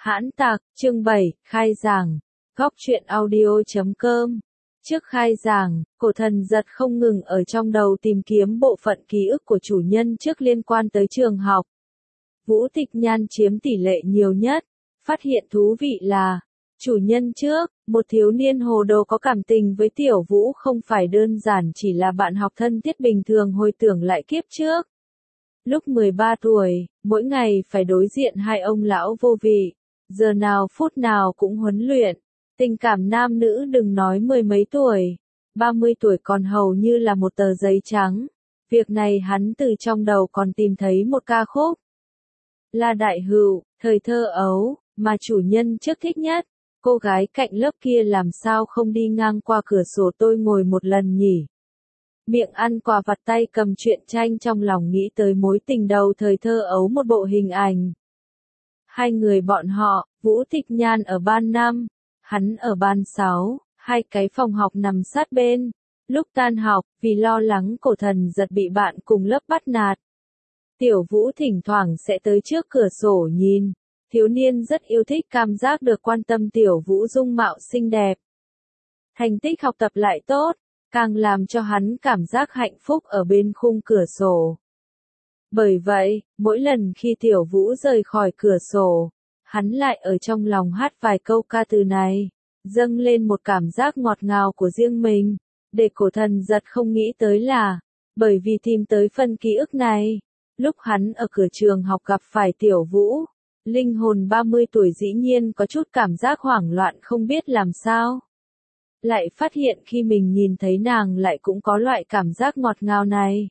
Hãn tạc, chương 7, khai giảng. Góc truyện audio.com. Trước khai giảng, cổ thần giật không ngừng ở trong đầu tìm kiếm bộ phận ký ức của chủ nhân trước liên quan tới trường học. Vũ Tịch Nhan chiếm tỷ lệ nhiều nhất. Phát hiện thú vị là, chủ nhân trước, một thiếu niên hồ đồ có cảm tình với Tiểu Vũ không phải đơn giản chỉ là bạn học thân thiết bình thường hồi tưởng lại kiếp trước. Lúc 13 tuổi, mỗi ngày phải đối diện hai ông lão vô vị, giờ nào phút nào cũng huấn luyện. Tình cảm nam nữ đừng nói mười mấy tuổi, 30 tuổi còn hầu như là một tờ giấy trắng. Việc này hắn từ trong đầu còn tìm thấy một ca khúc. Là Đại Hữu, thời thơ ấu, mà chủ nhân trước thích nhất. Cô gái cạnh lớp kia làm sao không đi ngang qua cửa sổ tôi ngồi một lần nhỉ? Miệng ăn quà vặt tay cầm truyện tranh trong lòng nghĩ tới mối tình đầu thời thơ ấu một bộ hình ảnh. Hai người bọn họ, Vũ Tịch Nhan ở ban 5, hắn ở ban 6, hai cái phòng học nằm sát bên. Lúc tan học, vì lo lắng cổ thần giật bị bạn cùng lớp bắt nạt, Tiểu Vũ thỉnh thoảng sẽ tới trước cửa sổ nhìn. Thiếu niên rất yêu thích cảm giác được quan tâm. Tiểu Vũ dung mạo xinh đẹp, thành tích học tập lại tốt, càng làm cho hắn cảm giác hạnh phúc ở bên khung cửa sổ. Bởi vậy, mỗi lần khi Tiểu Vũ rời khỏi cửa sổ, hắn lại ở trong lòng hát vài câu ca từ này, dâng lên một cảm giác ngọt ngào của riêng mình. Để cổ thần giật không nghĩ tới là, bởi vì tìm tới phần ký ức này, lúc hắn ở cửa trường học gặp phải Tiểu Vũ, linh hồn 30 tuổi dĩ nhiên có chút cảm giác hoảng loạn không biết làm sao. Lại phát hiện khi mình nhìn thấy nàng lại cũng có loại cảm giác ngọt ngào này.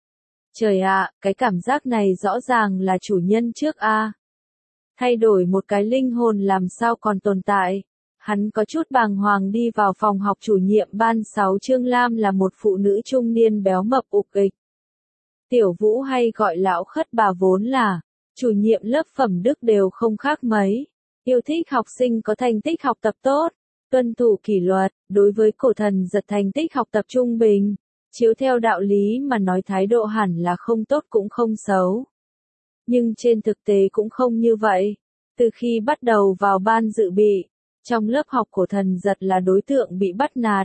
Trời ạ, cái cảm giác này rõ ràng là chủ nhân trước a. Thay đổi một cái linh hồn làm sao còn tồn tại. Hắn có chút bàng hoàng đi vào phòng học. Chủ nhiệm ban 6 Trương Lam là một phụ nữ trung niên béo mập ục ịch. Tiểu Vũ hay gọi lão khất bà vốn là chủ nhiệm lớp phẩm đức đều không khác mấy. Yêu thích học sinh có thành tích học tập tốt, tuân thủ kỷ luật. Đối với cổ thần giật thành tích học tập trung bình, chiếu theo đạo lý mà nói thái độ hẳn là không tốt cũng không xấu. Nhưng trên thực tế cũng không như vậy. Từ khi bắt đầu vào ban dự bị, trong lớp học cổ thần giật là đối tượng bị bắt nạt.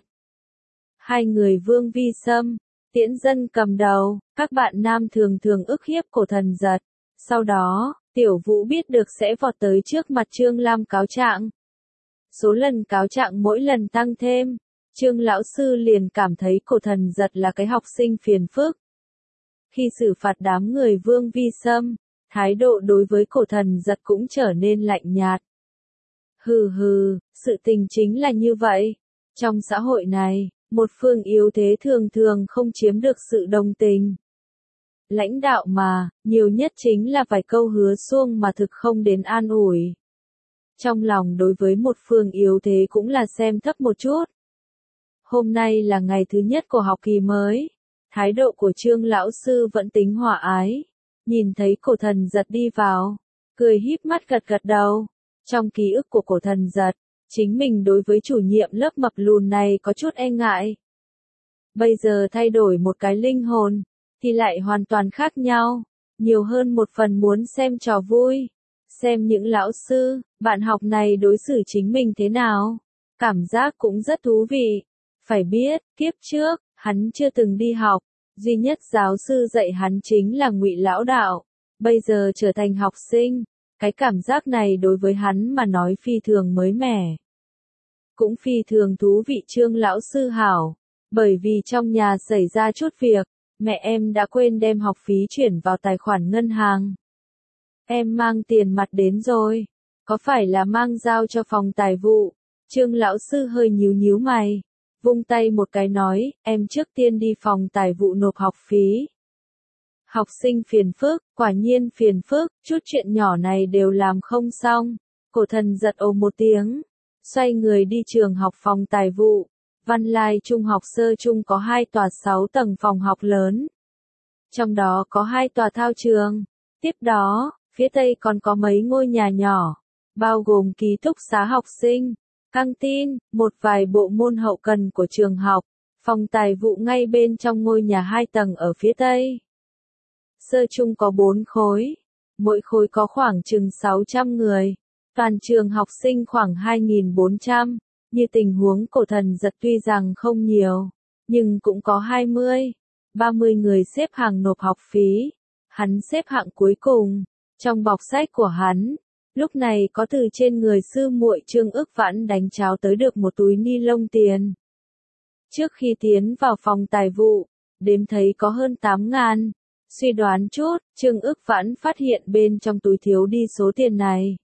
Hai người Vương Vi Sâm, Tiễn Dân cầm đầu, các bạn nam thường thường ức hiếp cổ thần giật. Sau đó, Tiểu Vũ biết được sẽ vọt tới trước mặt Trương Lam cáo trạng. Số lần cáo trạng mỗi lần tăng thêm, Trương lão sư liền cảm thấy cổ thần giật là cái học sinh phiền phức. Khi xử phạt đám người Vương Vi Sâm, thái độ đối với cổ thần giật cũng trở nên lạnh nhạt. Hừ hừ, sự tình chính là như vậy. Trong xã hội này, một phương yếu thế thường thường không chiếm được sự đồng tình. Lãnh đạo mà, nhiều nhất chính là vài câu hứa suông mà thực không đến an ủi. Trong lòng đối với một phương yếu thế cũng là xem thấp một chút. Hôm nay là ngày thứ nhất của học kỳ mới. Thái độ của Trương lão sư vẫn tính hòa ái. Nhìn thấy cổ thần giật đi vào, cười híp mắt gật gật đầu. Trong ký ức của cổ thần giật, chính mình đối với chủ nhiệm lớp mập lùn này có chút e ngại. Bây giờ thay đổi một cái linh hồn, thì lại hoàn toàn khác nhau. Nhiều hơn một phần muốn xem trò vui. Xem những lão sư, bạn học này đối xử chính mình thế nào. Cảm giác cũng rất thú vị. Phải biết, kiếp trước, hắn chưa từng đi học. Duy nhất giáo sư dạy hắn chính là Ngụy lão đạo. Bây giờ trở thành học sinh. Cái cảm giác này đối với hắn mà nói phi thường mới mẻ. Cũng phi thường thú vị. Trương lão sư hảo. Bởi vì trong nhà xảy ra chút việc, mẹ em đã quên đem học phí chuyển vào tài khoản ngân hàng. Em mang tiền mặt đến rồi. Có phải là mang giao cho phòng tài vụ? Trương lão sư hơi nhíu nhíu mày. Vung tay một cái nói, em trước tiên đi phòng tài vụ nộp học phí. Học sinh phiền phức, quả nhiên phiền phức, chút chuyện nhỏ này đều làm không xong. Cổ thần giật ồ một tiếng, xoay người đi trường học phòng tài vụ. Văn Lai Trung học sơ trung có 2 tòa 6 tầng phòng học lớn. Trong đó có 2 tòa thao trường. Tiếp đó, phía tây còn có mấy ngôi nhà nhỏ, bao gồm ký túc xá học sinh, căng tin, một vài bộ môn hậu cần của trường học. Phòng tài vụ ngay bên trong ngôi nhà 2 tầng ở phía tây. Sơ trung có 4 khối, mỗi khối có khoảng chừng 600 người. Toàn trường học sinh khoảng 2.400, như tình huống cổ thần giật tuy rằng không nhiều, nhưng cũng có 20-30 người xếp hàng nộp học phí. Hắn xếp hạng cuối cùng. Trong bọc sách của hắn, lúc này có từ trên người sư muội Trương Ức Vãn đánh tráo tới được một túi ni lông tiền. Trước khi tiến vào phòng tài vụ, đếm thấy có hơn 8.000. Suy đoán chút, Trương Ức Vãn phát hiện bên trong túi thiếu đi số tiền này.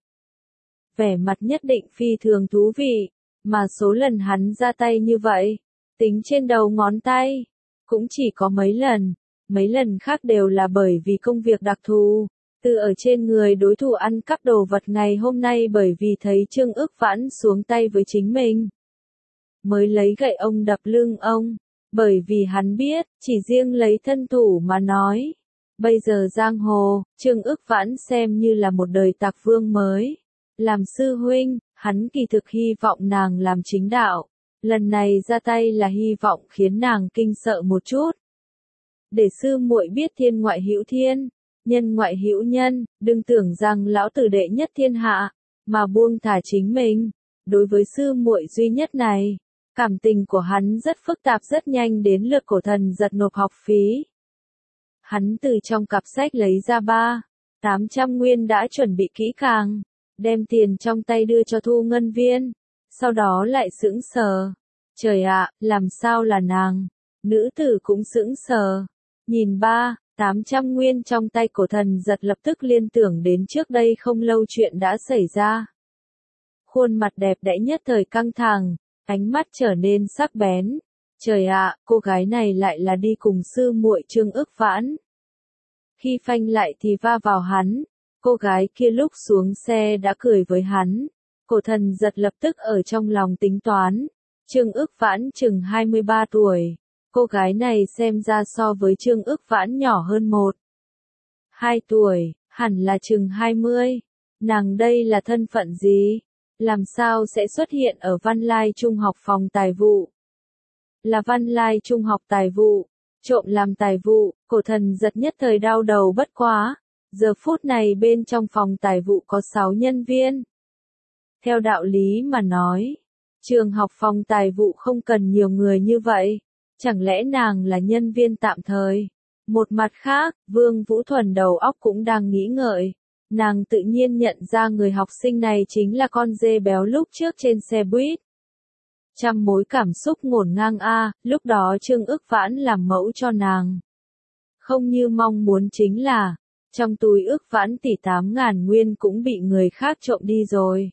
Vẻ mặt nhất định phi thường thú vị, mà số lần hắn ra tay như vậy, tính trên đầu ngón tay, cũng chỉ có mấy lần khác đều là bởi vì công việc đặc thù, từ ở trên người đối thủ ăn cắp đồ vật ngày hôm nay bởi vì thấy Trương Ức Vãn xuống tay với chính mình. Mới lấy gậy ông đập lưng ông, bởi vì hắn biết, chỉ riêng lấy thân thủ mà nói. Bây giờ giang hồ, Trương Ức Vãn xem như là một đời tặc vương mới. Làm sư huynh, hắn kỳ thực hy vọng nàng làm chính đạo. Lần này ra tay là hy vọng khiến nàng kinh sợ một chút. Để sư muội biết thiên ngoại hữu thiên, nhân ngoại hữu nhân, đừng tưởng rằng lão tử đệ nhất thiên hạ, mà buông thả chính mình. Đối với sư muội duy nhất này, cảm tình của hắn rất phức tạp, rất nhanh đến lượt cổ thần giật nộp học phí. Hắn từ trong cặp sách lấy ra 800 nguyên đã chuẩn bị kỹ càng, đem tiền trong tay đưa cho thu ngân viên, sau đó lại sững sờ. Trời ạ, làm sao là nàng? Nữ tử cũng sững sờ. Nhìn 800 nguyên trong tay cổ thần giật lập tức liên tưởng đến trước đây không lâu chuyện đã xảy ra. Khuôn mặt đẹp đẽ nhất thời căng thẳng, ánh mắt trở nên sắc bén. Trời ạ, cô gái này lại là đi cùng sư muội Trương Ức Vãn. Khi phanh lại thì va vào hắn, cô gái kia lúc xuống xe đã cười với hắn. Cổ thần giật lập tức ở trong lòng tính toán. Trương Ức Vãn chừng 23 tuổi. Cô gái này xem ra so với Trương Ức Vãn nhỏ hơn 1-2 tuổi, hẳn là chừng 20. Nàng đây là thân phận gì? Làm sao sẽ xuất hiện ở Văn Lai Trung học phòng tài vụ? Là Văn Lai Trung học tài vụ, trộm làm tài vụ, cổ thần giật nhất thời đau đầu bất quá. Giờ phút này bên trong phòng tài vụ có 6 nhân viên. Theo đạo lý mà nói, trường học phòng tài vụ không cần nhiều người như vậy. Chẳng lẽ nàng là nhân viên tạm thời? Một mặt khác, Vương Vũ Thuần đầu óc cũng đang nghĩ ngợi. Nàng tự nhiên nhận ra người học sinh này chính là con dê béo lúc trước trên xe buýt. Trăm mối cảm xúc ngổn ngang lúc đó Trương Ức Vãn làm mẫu cho nàng. Không như mong muốn chính là, trong túi Ức Vãn tỷ 8.000 nguyên cũng bị người khác trộm đi rồi.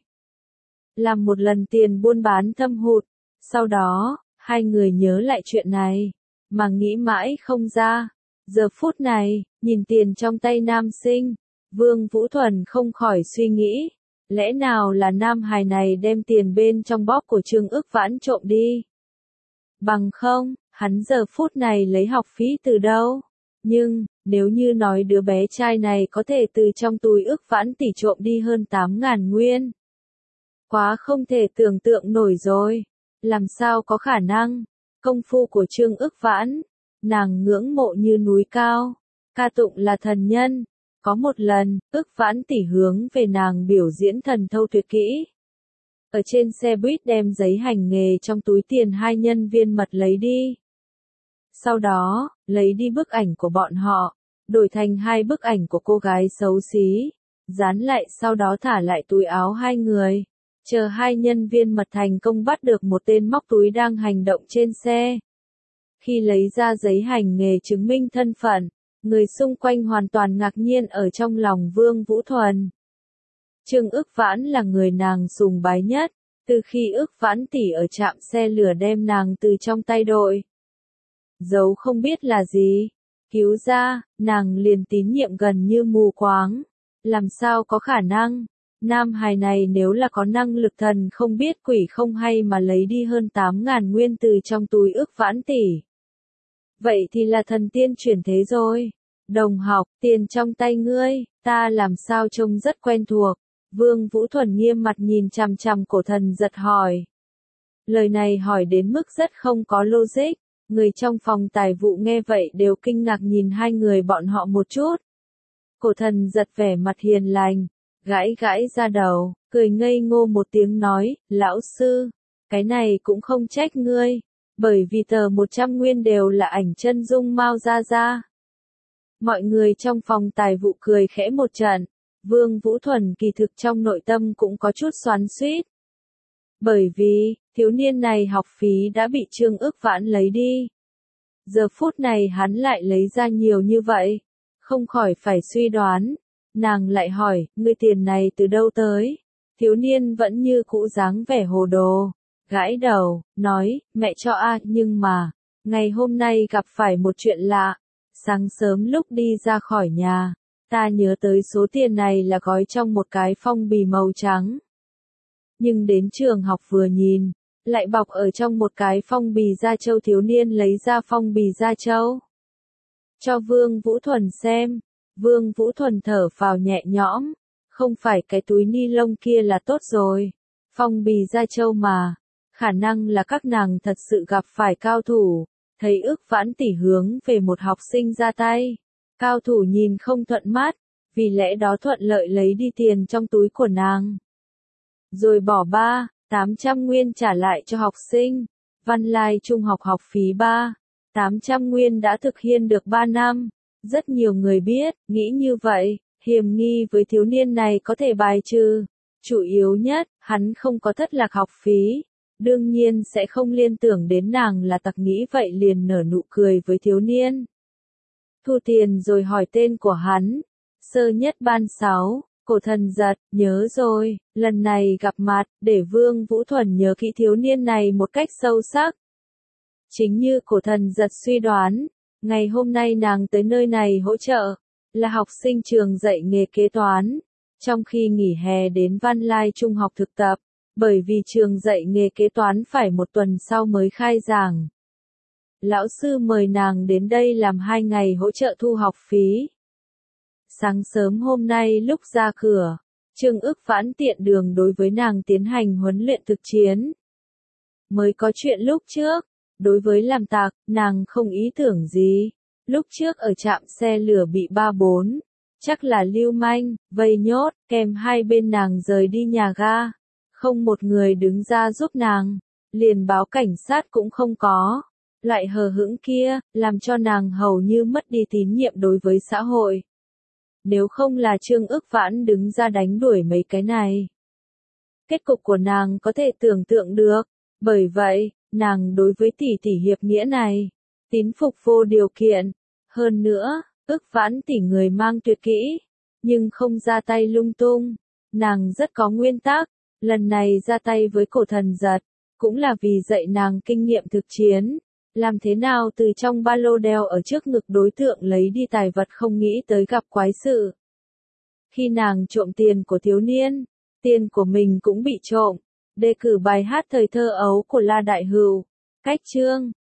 Làm một lần tiền buôn bán thâm hụt, sau đó, hai người nhớ lại chuyện này, mà nghĩ mãi không ra. Giờ phút này, nhìn tiền trong tay nam sinh, Vương Vũ Thuần không khỏi suy nghĩ, lẽ nào là nam hài này đem tiền bên trong bóp của Trương Ức Vãn trộm đi? Bằng không, hắn giờ phút này lấy học phí từ đâu? Nhưng, nếu như nói đứa bé trai này có thể từ trong túi Ức Vãn tỷ trộm đi hơn 8.000 nguyên. Quá không thể tưởng tượng nổi rồi. Làm sao có khả năng? Công phu của Trương Ức Vãn, nàng ngưỡng mộ như núi cao, ca tụng là thần nhân. Có một lần, Ức Vãn tỷ hướng về nàng biểu diễn thần thâu tuyệt kỹ. Ở trên xe buýt đem giấy hành nghề trong túi tiền hai nhân viên mật lấy đi. Sau đó, lấy đi bức ảnh của bọn họ, đổi thành hai bức ảnh của cô gái xấu xí, dán lại sau đó thả lại túi áo hai người. Chờ hai nhân viên mật thành công bắt được một tên móc túi đang hành động trên xe. Khi lấy ra giấy hành nghề chứng minh thân phận, người xung quanh hoàn toàn ngạc nhiên ở trong lòng Vương Vũ Thuần. Trương Ức Vãn là người nàng sùng bái nhất, từ khi Ức Vãn tỷ ở trạm xe lửa đem nàng từ trong tay đội giấu không biết là gì, cứu ra, nàng liền tín nhiệm gần như mù quáng. Làm sao có khả năng? Nam hài này nếu là có năng lực thần không biết quỷ không hay mà lấy đi hơn 8.000 nguyên từ trong túi Ức Vãn tỷ. Vậy thì là thần tiên chuyển thế rồi. Đồng học, tiền trong tay ngươi, ta làm sao trông rất quen thuộc. Vương Vũ Thuần nghiêm mặt nhìn chằm chằm cổ thần giật hỏi. Lời này hỏi đến mức rất không có logic. Người trong phòng tài vụ nghe vậy đều kinh ngạc nhìn hai người bọn họ một chút. Cổ thần giật vẻ mặt hiền lành. gãi gãi ra đầu, cười ngây ngô một tiếng nói, lão sư, cái này cũng không trách ngươi, bởi vì tờ 100 nguyên đều là ảnh chân dung Mao Gia Gia. Mọi người trong phòng tài vụ cười khẽ một trận, Vương Vũ Thuần kỳ thực trong nội tâm cũng có chút xoắn xuýt. Bởi vì, thiếu niên này học phí đã bị Trương Ước Vãn lấy đi. Giờ phút này hắn lại lấy ra nhiều như vậy, không khỏi phải suy đoán. Nàng lại hỏi, ngươi tiền này từ đâu tới? Thiếu niên vẫn như cũ dáng vẻ hồ đồ, gãi đầu, nói, mẹ cho nhưng mà, ngày hôm nay gặp phải một chuyện lạ. Sáng sớm lúc đi ra khỏi nhà, ta nhớ tới số tiền này là gói trong một cái phong bì màu trắng. Nhưng đến trường học vừa nhìn, lại bọc ở trong một cái phong bì da trâu. Thiếu niên lấy ra phong bì da trâu cho Vương Vũ Thuần xem. Vương Vũ Thuần thở phào nhẹ nhõm, không phải cái túi ni lông kia là tốt rồi. Phong bì da trâu mà, khả năng là các nàng thật sự gặp phải cao thủ. Thấy Ước Vãn tỷ hướng về một học sinh ra tay, cao thủ nhìn không thuận mắt, vì lẽ đó thuận lợi lấy đi tiền trong túi của nàng. Rồi bỏ 800 nguyên trả lại cho học sinh. Văn Lai Trung học học phí 800 nguyên đã thực hiện được 3 năm. Rất nhiều người biết, nghĩ như vậy, hiềm nghi với thiếu niên này có thể bài trừ. Chủ yếu nhất, hắn không có thất lạc học phí. Đương nhiên sẽ không liên tưởng đến nàng là tặc, nghĩ vậy liền nở nụ cười với thiếu niên. Thu tiền rồi hỏi tên của hắn. Sơ Nhất Ban 6, Cổ Thần Giật, nhớ rồi, lần này gặp mặt, để Vương Vũ Thuần nhớ kỹ thiếu niên này một cách sâu sắc. Chính như Cổ Thần Giật suy đoán, ngày hôm nay nàng tới nơi này hỗ trợ, là học sinh trường dạy nghề kế toán, trong khi nghỉ hè đến Văn Lai Trung học thực tập. Bởi vì trường dạy nghề kế toán phải một tuần sau mới khai giảng. Lão sư mời nàng đến đây làm 2 ngày hỗ trợ thu học phí. Sáng sớm hôm nay lúc ra cửa, Trương Ước Vãn tiện đường đối với nàng tiến hành huấn luyện thực chiến. Mới có chuyện lúc trước, đối với làm tạc, nàng không ý tưởng gì. Lúc trước ở trạm xe lửa bị 3-4, chắc là lưu manh, vây nhốt, kèm hai bên nàng rời đi nhà ga. Không một người đứng ra giúp nàng, liền báo cảnh sát cũng không có. Loại hờ hững kia, làm cho nàng hầu như mất đi tín nhiệm đối với xã hội. Nếu không là Trương Ước Vãn đứng ra đánh đuổi mấy cái này, kết cục của nàng có thể tưởng tượng được. Bởi vậy, nàng đối với tỷ tỷ hiệp nghĩa này, tín phục vô điều kiện. Hơn nữa, Ước Vãn tỷ người mang tuyệt kỹ, nhưng không ra tay lung tung. Nàng rất có nguyên tắc. Lần này ra tay với Cổ Thần Giật, cũng là vì dạy nàng kinh nghiệm thực chiến, làm thế nào từ trong ba lô đeo ở trước ngực đối tượng lấy đi tài vật, không nghĩ tới gặp quái sự. Khi nàng trộm tiền của thiếu niên, tiền của mình cũng bị trộm. Đề cử bài hát Thời thơ ấu của La Đại Hữu. Cách chương